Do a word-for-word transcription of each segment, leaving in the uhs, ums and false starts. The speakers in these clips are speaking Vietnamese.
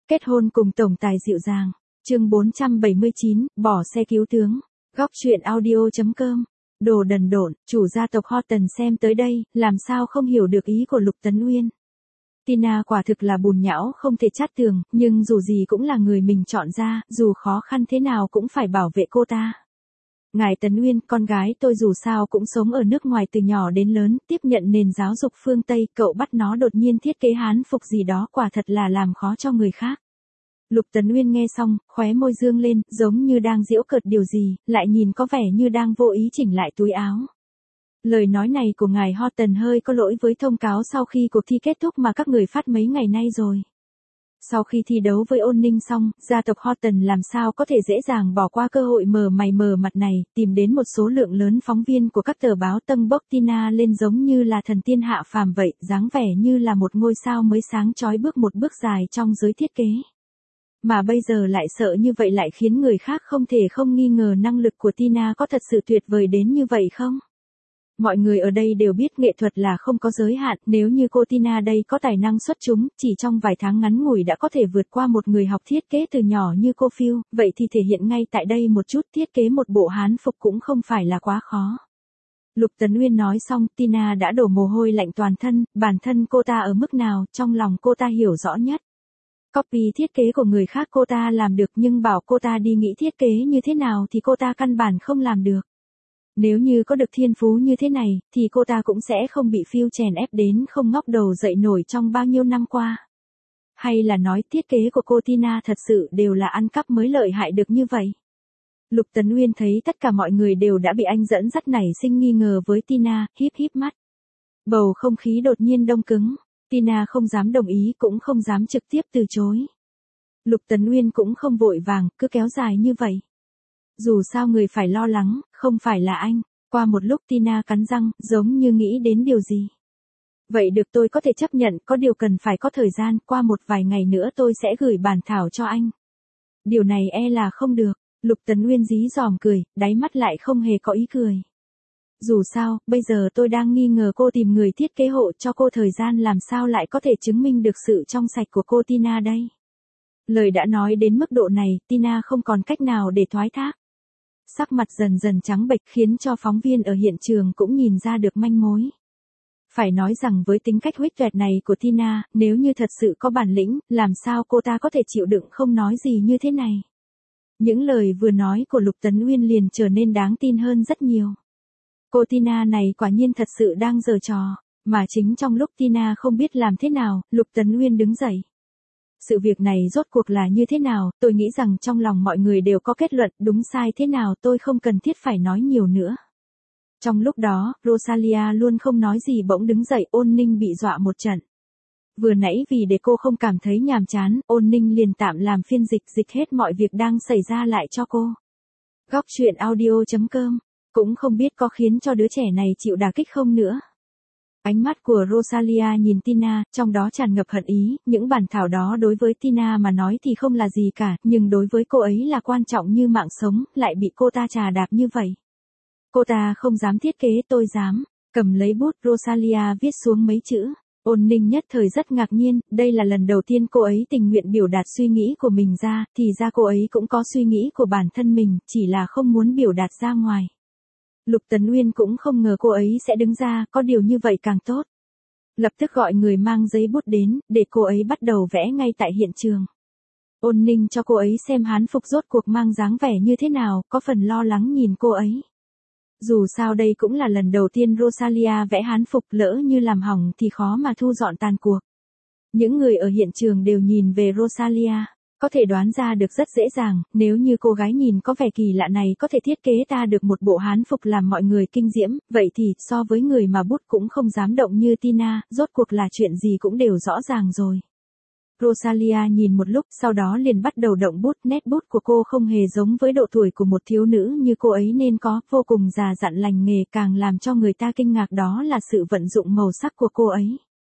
Kết hôn cùng tổng tài dịu dàng. Chương bốn trăm bảy mươi chín, bỏ xe cứu tướng. Góc truyện audio chấm com. Đồ đần độn, chủ gia tộc Horton xem tới đây, làm sao không hiểu được ý của Lục Tấn Uyên. Tina quả thực là bùn nhão không thể chát tường, nhưng dù gì cũng là người mình chọn ra, dù khó khăn thế nào cũng phải bảo vệ cô ta. Ngài Tấn Uyên, con gái tôi dù sao cũng sống ở nước ngoài từ nhỏ đến lớn, tiếp nhận nền giáo dục phương Tây, cậu bắt nó đột nhiên thiết kế hán phục gì đó quả thật là làm khó cho người khác. Lục Tấn Uyên nghe xong, khóe môi dương lên, giống như đang giễu cợt điều gì, lại nhìn có vẻ như đang vô ý chỉnh lại túi áo. Lời nói này của ngài Horton hơi có lỗi với thông cáo sau khi cuộc thi kết thúc mà các người phát mấy ngày nay rồi. Sau khi thi đấu với Ôn Ninh xong, gia tộc Horton làm sao có thể dễ dàng bỏ qua cơ hội mờ mày mờ mặt này, tìm đến một số lượng lớn phóng viên của các tờ báo tâng bốc Tina lên giống như là thần tiên hạ phàm vậy, dáng vẻ như là một ngôi sao mới sáng chói bước một bước dài trong giới thiết kế. Mà bây giờ lại sợ như vậy lại khiến người khác không thể không nghi ngờ năng lực của Tina có thật sự tuyệt vời đến như vậy không? Mọi người ở đây đều biết nghệ thuật là không có giới hạn, nếu như cô Tina đây có tài năng xuất chúng, chỉ trong vài tháng ngắn ngủi đã có thể vượt qua một người học thiết kế từ nhỏ như cô Phil, vậy thì thể hiện ngay tại đây một chút, thiết kế một bộ hán phục cũng không phải là quá khó. Lục Tấn Uyên nói xong, Tina đã đổ mồ hôi lạnh toàn thân, bản thân cô ta ở mức nào, trong lòng cô ta hiểu rõ nhất. Copy thiết kế của người khác cô ta làm được nhưng bảo cô ta đi nghĩ thiết kế như thế nào thì cô ta căn bản không làm được. Nếu như có được thiên phú như thế này, thì cô ta cũng sẽ không bị Phil chèn ép đến không ngóc đầu dậy nổi trong bao nhiêu năm qua. Hay là nói thiết kế của cô Tina thật sự đều là ăn cắp mới lợi hại được như vậy. Lục Tấn Uyên thấy tất cả mọi người đều đã bị anh dẫn dắt nảy sinh nghi ngờ với Tina, híp híp mắt. Bầu không khí đột nhiên đông cứng. Tina không dám đồng ý cũng không dám trực tiếp từ chối. Lục Tấn Uyên cũng không vội vàng, cứ kéo dài như vậy. Dù sao người phải lo lắng, không phải là anh. Qua một lúc Tina cắn răng, giống như nghĩ đến điều gì. Vậy được, tôi có thể chấp nhận, có điều cần phải có thời gian, qua một vài ngày nữa tôi sẽ gửi bản thảo cho anh. Điều này e là không được. Lục Tấn Uyên dí dỏm cười, đáy mắt lại không hề có ý cười. Dù sao, bây giờ tôi đang nghi ngờ cô tìm người thiết kế hộ cho cô thời gian làm sao lại có thể chứng minh được sự trong sạch của cô Tina đây. Lời đã nói đến mức độ này, Tina không còn cách nào để thoái thác. Sắc mặt dần dần trắng bệch khiến cho phóng viên ở hiện trường cũng nhìn ra được manh mối. Phải nói rằng với tính cách huých toẹt này của Tina, nếu như thật sự có bản lĩnh, làm sao cô ta có thể chịu đựng không nói gì như thế này. Những lời vừa nói của Lục Tấn Uyên liền trở nên đáng tin hơn rất nhiều. Cô Tina này quả nhiên thật sự đang giở trò, mà chính trong lúc Tina không biết làm thế nào, Lục Tấn Uyên đứng dậy. Sự việc này rốt cuộc là như thế nào, tôi nghĩ rằng trong lòng mọi người đều có kết luận, đúng sai thế nào tôi không cần thiết phải nói nhiều nữa. Trong lúc đó, Rosalia luôn không nói gì bỗng đứng dậy, Ôn Ninh bị dọa một trận. Vừa nãy vì để cô không cảm thấy nhàm chán, Ôn Ninh liền tạm làm phiên dịch dịch hết mọi việc đang xảy ra lại cho cô. Góc truyện audio chấm com. Cũng không biết có khiến cho đứa trẻ này chịu đả kích không nữa. Ánh mắt của Rosalia nhìn Tina, trong đó tràn ngập hận ý, những bản thảo đó đối với Tina mà nói thì không là gì cả, nhưng đối với cô ấy là quan trọng như mạng sống, lại bị cô ta trà đạp như vậy. Cô ta không dám thiết kế, tôi dám. Cầm lấy bút, Rosalia viết xuống mấy chữ. Ôn Ninh nhất thời rất ngạc nhiên, đây là lần đầu tiên cô ấy tình nguyện biểu đạt suy nghĩ của mình ra, thì ra cô ấy cũng có suy nghĩ của bản thân mình, chỉ là không muốn biểu đạt ra ngoài. Lục Tấn Uyên cũng không ngờ cô ấy sẽ đứng ra, có điều như vậy càng tốt. Lập tức gọi người mang giấy bút đến, để cô ấy bắt đầu vẽ ngay tại hiện trường. Ôn Ninh cho cô ấy xem hán phục rốt cuộc mang dáng vẻ như thế nào, có phần lo lắng nhìn cô ấy. Dù sao đây cũng là lần đầu tiên Rosalia vẽ hán phục, lỡ như làm hỏng thì khó mà thu dọn tàn cuộc. Những người ở hiện trường đều nhìn về Rosalia. Có thể đoán ra được rất dễ dàng, nếu như cô gái nhìn có vẻ kỳ lạ này có thể thiết kế ta được một bộ hán phục làm mọi người kinh diễm, vậy thì so với người mà bút cũng không dám động như Tina, rốt cuộc là chuyện gì cũng đều rõ ràng rồi. Rosalia nhìn một lúc, sau đó liền bắt đầu động bút, nét bút của cô không hề giống với độ tuổi của một thiếu nữ như cô ấy nên có, vô cùng già dặn lành nghề, càng làm cho người ta kinh ngạc đó là sự vận dụng màu sắc của cô ấy.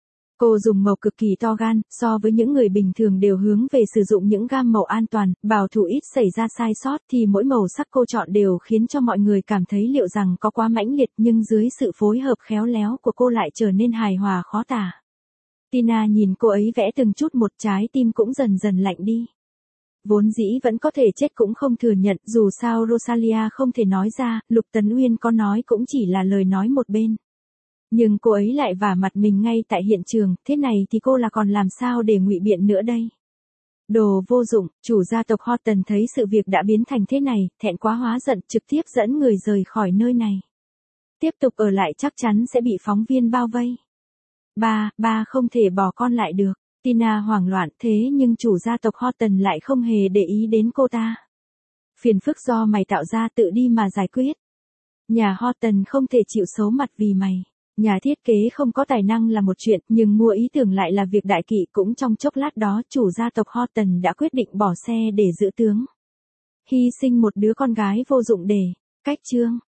Cô dùng màu cực kỳ to gan, so với những người bình thường đều hướng về sử dụng những gam màu an toàn, bảo thủ ít xảy ra sai sót thì mỗi màu sắc cô chọn đều khiến cho mọi người cảm thấy liệu rằng có quá mãnh liệt nhưng dưới sự phối hợp khéo léo của cô lại trở nên hài hòa khó tả. Tina nhìn cô ấy vẽ từng chút một, trái tim cũng dần dần lạnh đi. Vốn dĩ vẫn có thể chết cũng không thừa nhận, dù sao Rosalia không thể nói ra, Lục Tấn Uyên có nói cũng chỉ là lời nói một bên. Nhưng cô ấy lại vả mặt mình ngay tại hiện trường, thế này thì cô là còn làm sao để ngụy biện nữa đây? Đồ vô dụng, chủ gia tộc Horton thấy sự việc đã biến thành thế này, thẹn quá hóa giận, trực tiếp dẫn người rời khỏi nơi này. Tiếp tục ở lại chắc chắn sẽ bị phóng viên bao vây. Ba, ba không thể bỏ con lại được. Tina hoảng loạn, thế nhưng chủ gia tộc Horton lại không hề để ý đến cô ta. Phiền phức do mày tạo ra, tự đi mà giải quyết. Nhà Horton không thể chịu xấu mặt vì mày. Nhà thiết kế không có tài năng là một chuyện, nhưng mua ý tưởng lại là việc đại kỵ. Cũng trong chốc lát đó, chủ gia tộc Horton đã quyết định bỏ xe để giữ tướng. Hy sinh một đứa con gái vô dụng để cách chương.